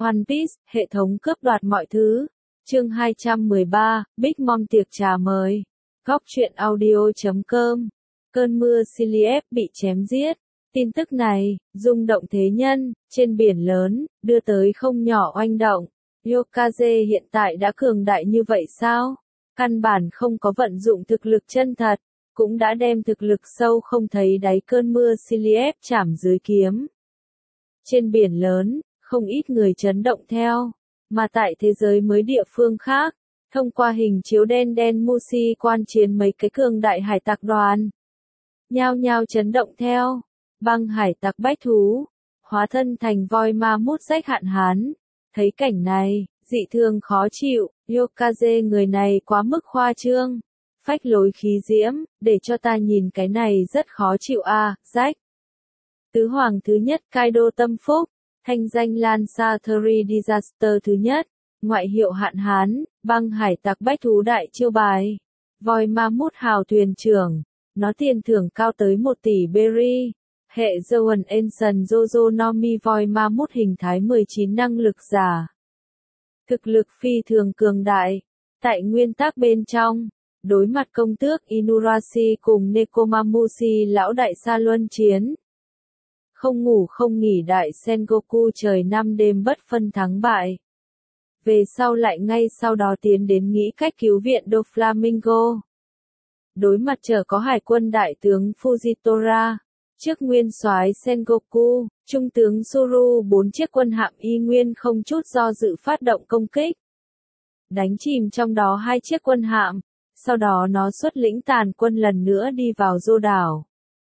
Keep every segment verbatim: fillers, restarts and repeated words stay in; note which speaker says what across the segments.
Speaker 1: One Piece, hệ thống cướp đoạt mọi thứ. Chương hai trăm mười ba, Big Mom tiệc trà mời. Góc truyện audio chấm com. Cơn mưa Siliep bị chém giết. Tin tức này, rung động thế nhân, trên biển lớn, đưa tới không nhỏ oanh động. Yokaze hiện tại đã cường đại như vậy sao? Căn bản không có vận dụng thực lực chân thật, cũng đã đem thực lực sâu không thấy đáy cơn mưa Siliep chảm dưới kiếm. Trên biển lớn, không ít người chấn động theo, mà tại thế giới mới địa phương khác, thông qua hình chiếu đen đen Mushi quan chiến mấy cái cường đại hải tặc đoàn. Nhao nhao chấn động theo, băng hải tặc bách thú, hóa thân thành voi ma mút rách hạn hán. Thấy cảnh này, dị thường khó chịu, Yokaze người này quá mức khoa trương, phách lối khí diễm, để cho ta nhìn cái này rất khó chịu a, à, rách. Tứ hoàng thứ nhất Kaido tâm phúc, thanh danh lan xa Three Disaster thứ nhất, ngoại hiệu hạn hán, băng hải tặc bách thú đại chiêu bài, voi ma mút hào thuyền trưởng, nó tiền thưởng cao tới một tỷ berry. Hệ Zoan Enson Jojo Nomi voi ma mút hình thái mười chín năng lực giả. Thực lực phi thường cường đại. Tại nguyên tắc bên trong, đối mặt công tước Inurashi cùng Nekomamushi lão đại sa luân chiến. Không ngủ không nghỉ đại Sengoku trời năm đêm bất phân thắng bại. Về sau lại ngay sau đó tiến đến nghĩ cách cứu viện Doflamingo. Đối mặt trở có hải quân đại tướng Fujitora. Trước nguyên soái Sengoku, trung tướng Suru bốn chiếc quân hạm y nguyên không chút do dự phát động công kích. Đánh chìm trong đó hai chiếc quân hạm, sau đó nó xuất lĩnh tàn quân lần nữa đi vào Dô đảo.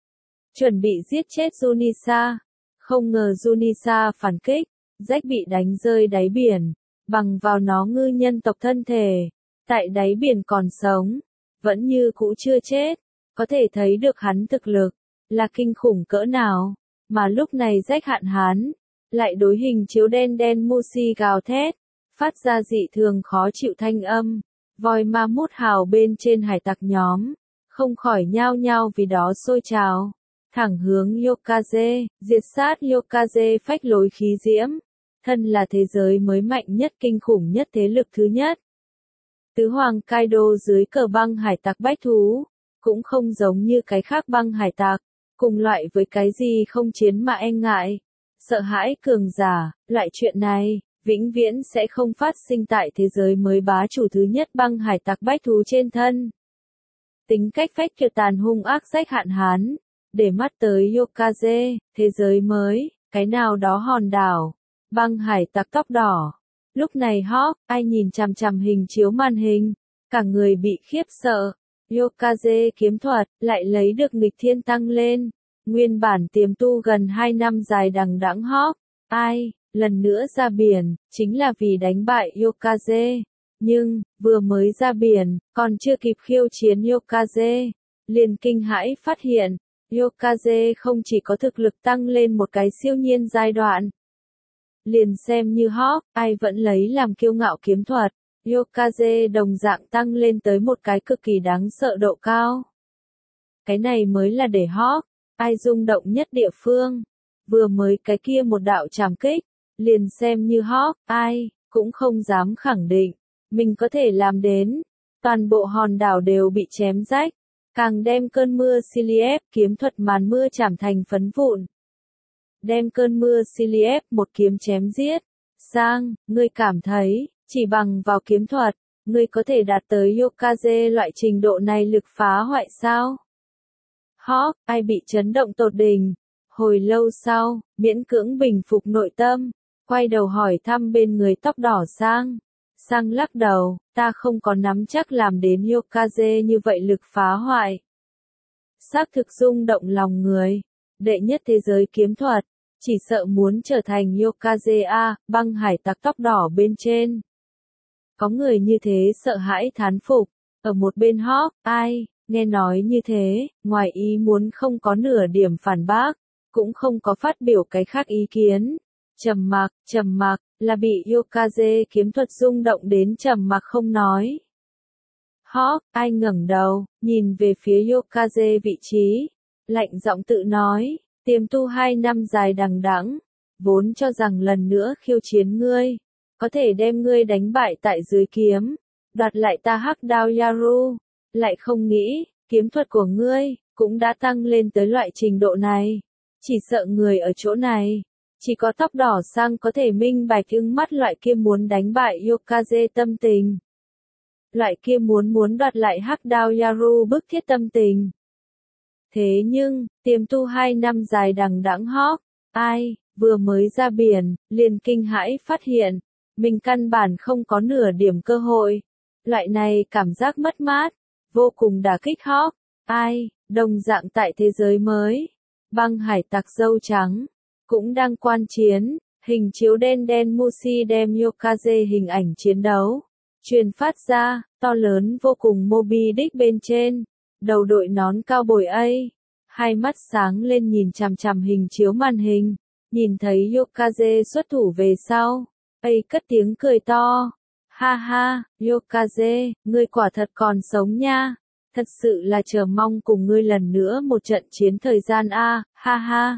Speaker 1: Chuẩn bị giết chết Junisa, không ngờ Junisa phản kích, rách bị đánh rơi đáy biển, bằng vào nó ngư nhân tộc thân thể, tại đáy biển còn sống, vẫn như cũ chưa chết, có thể thấy được hắn thực lực là kinh khủng cỡ nào, mà lúc này rách hạn hán, lại đối hình chiếu đen đen Mushi gào thét, phát ra dị thường khó chịu thanh âm, voi ma mút hào bên trên hải tặc nhóm, không khỏi nhao nhao vì đó sôi trào, thẳng hướng Yokaze, diệt sát Yokaze phách lối khí diễm, thân là thế giới mới mạnh nhất kinh khủng nhất thế lực thứ nhất. Tứ hoàng Kaido dưới cờ băng hải tặc bách thú, cũng không giống như cái khác băng hải tặc. Cùng loại với cái gì không chiến mà e ngại, sợ hãi cường giả, loại chuyện này, vĩnh viễn sẽ không phát sinh tại thế giới mới bá chủ thứ nhất băng hải tặc bách thú trên thân. Tính cách phách kiệt tàn hung ác rách hạn hán, để mắt tới Yokaze, thế giới mới, cái nào đó hòn đảo, băng hải tặc tóc đỏ. Lúc này Hawk, ai nhìn chằm chằm hình chiếu màn hình, cả người bị khiếp sợ. Yokaze kiếm thuật, lại lấy được nghịch thiên tăng lên. Nguyên bản tiềm tu gần hai năm dài đằng đẵng Hawk, ai, lần nữa ra biển, chính là vì đánh bại Yokaze. Nhưng, vừa mới ra biển, còn chưa kịp khiêu chiến Yokaze, liền kinh hãi phát hiện, Yokaze không chỉ có thực lực tăng lên một cái siêu nhiên giai đoạn. Liền xem như Hawk, ai vẫn lấy làm kiêu ngạo kiếm thuật. Yokaze đồng dạng tăng lên tới một cái cực kỳ đáng sợ độ cao. Cái này mới là để Hawk, ai rung động nhất địa phương. Vừa mới cái kia một đạo trảm kích, liền xem như Hawk, ai, cũng không dám khẳng định, mình có thể làm đến. Toàn bộ hòn đảo đều bị chém rách, càng đem cơn mưa Siliep kiếm thuật màn mưa chảm thành phấn vụn. Đem cơn mưa Siliep một kiếm chém giết. Sang, ngươi cảm thấy, chỉ bằng vào kiếm thuật, ngươi có thể đạt tới Yokaze loại trình độ này lực phá hoại sao? Hawk, ai bị chấn động tột đỉnh. Hồi lâu sau, miễn cưỡng bình phục nội tâm, quay đầu hỏi thăm bên người tóc đỏ Sang. Sang lắc đầu, ta không có nắm chắc làm đến Yokaze như vậy lực phá hoại. Xác thực rung động lòng người, đệ nhất thế giới kiếm thuật, chỉ sợ muốn trở thành Yokaze a, băng hải tặc tóc đỏ bên trên. Có người như thế sợ hãi thán phục, ở một bên Hawk, ai, nghe nói như thế, ngoài ý muốn không có nửa điểm phản bác, cũng không có phát biểu cái khác ý kiến. Trầm mặc, trầm mặc, là bị Yokaze kiếm thuật rung động đến trầm mặc không nói. Hawk, ai ngẩng đầu, nhìn về phía Yokaze vị trí, lạnh giọng tự nói, tiềm tu hai năm dài đằng đẵng, vốn cho rằng lần nữa khiêu chiến ngươi, có thể đem ngươi đánh bại tại dưới kiếm, đoạt lại ta hắc đao Yaru, lại không nghĩ, kiếm thuật của ngươi, cũng đã tăng lên tới loại trình độ này. Chỉ sợ người ở chỗ này, chỉ có tóc đỏ sang có thể minh bạch ưng mắt loại kia muốn đánh bại Yokaze tâm tình. Loại kia muốn muốn đoạt lại hắc đao Yaru bức thiết tâm tình. Thế nhưng, tiềm tu hai năm dài đằng đẵng hót, ai, vừa mới ra biển, liền kinh hãi phát hiện, mình căn bản không có nửa điểm cơ hội. Loại này cảm giác mất mát, vô cùng đả kích hót, ai, đồng dạng tại thế giới mới. Băng hải tặc dâu trắng, cũng đang quan chiến, hình chiếu đen đen Mushi đem Yokaze hình ảnh chiến đấu. Truyền phát ra, to lớn vô cùng Moby Dick bên trên, đầu đội nón cao bồi A, hai mắt sáng lên nhìn chằm chằm hình chiếu màn hình, nhìn thấy Yokaze xuất thủ về sau, A cất tiếng cười to, ha ha, Yokaze, ngươi quả thật còn sống nha, thật sự là chờ mong cùng ngươi lần nữa một trận chiến thời gian a, ha ha.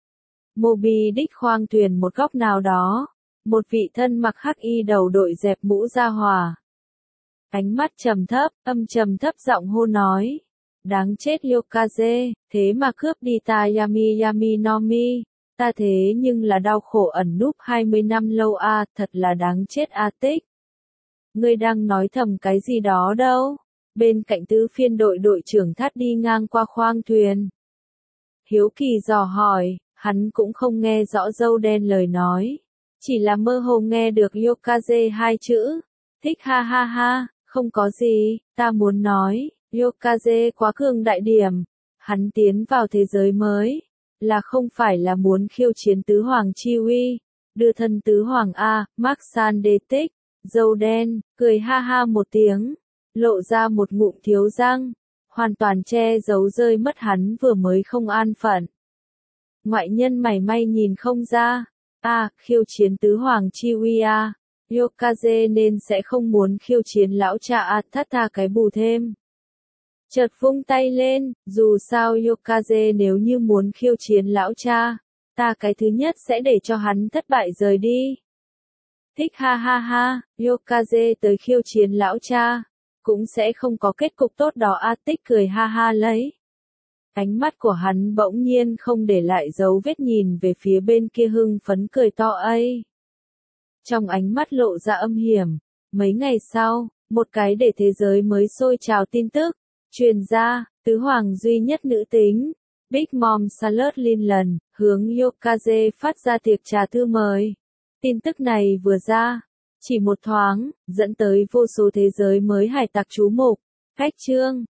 Speaker 1: Moby Dick khoang thuyền một góc nào đó, một vị thân mặc hắc y đầu đội dẹp mũ ra hòa. Ánh mắt trầm thấp, âm trầm thấp giọng hô nói. Đáng chết Yokaze, thế mà cướp đi ta Yami Yami no Mi. Ta thế nhưng là đau khổ ẩn núp hai mươi năm lâu a, thật là đáng chết a tích. Ngươi đang nói thầm cái gì đó đâu. Bên cạnh tứ phiên đội đội trưởng Thát đi ngang qua khoang thuyền. Hiếu kỳ dò hỏi, hắn cũng không nghe rõ dâu đen lời nói. Chỉ là mơ hồ nghe được Yokaze hai chữ. Thích ha ha ha, không có gì, ta muốn nói, Yokaze quá cường đại điểm. Hắn tiến vào thế giới mới, là không phải là muốn khiêu chiến tứ hoàng chi uy, đưa thân tứ hoàng A, Mark San đê tích, dâu đen, cười ha ha một tiếng, lộ ra một ngụm thiếu răng, hoàn toàn che giấu rơi mất hắn vừa mới không an phận. Ngoại nhân mảy may nhìn không ra, A, khiêu chiến tứ hoàng chi uy A, Yokaze nên sẽ không muốn khiêu chiến lão cha Athata cái bù thêm. Chợt vung tay lên, dù sao Yokaze nếu như muốn khiêu chiến lão cha, ta cái thứ nhất sẽ để cho hắn thất bại rời đi. Thích ha ha ha, Yokaze tới khiêu chiến lão cha, cũng sẽ không có kết cục tốt đó a tích cười ha ha lấy. Ánh mắt của hắn bỗng nhiên không để lại dấu vết nhìn về phía bên kia hưng phấn cười to ấy. Trong ánh mắt lộ ra âm hiểm, mấy ngày sau, một cái để thế giới mới sôi trào tin tức. Truyền ra, tứ hoàng duy nhất nữ tính, Big Mom Charlotte Linland, hướng Yokaze phát ra tiệc trà thư mời. Tin tức này vừa ra, chỉ một thoáng, dẫn tới vô số thế giới mới hải tặc chú mục. Khách chương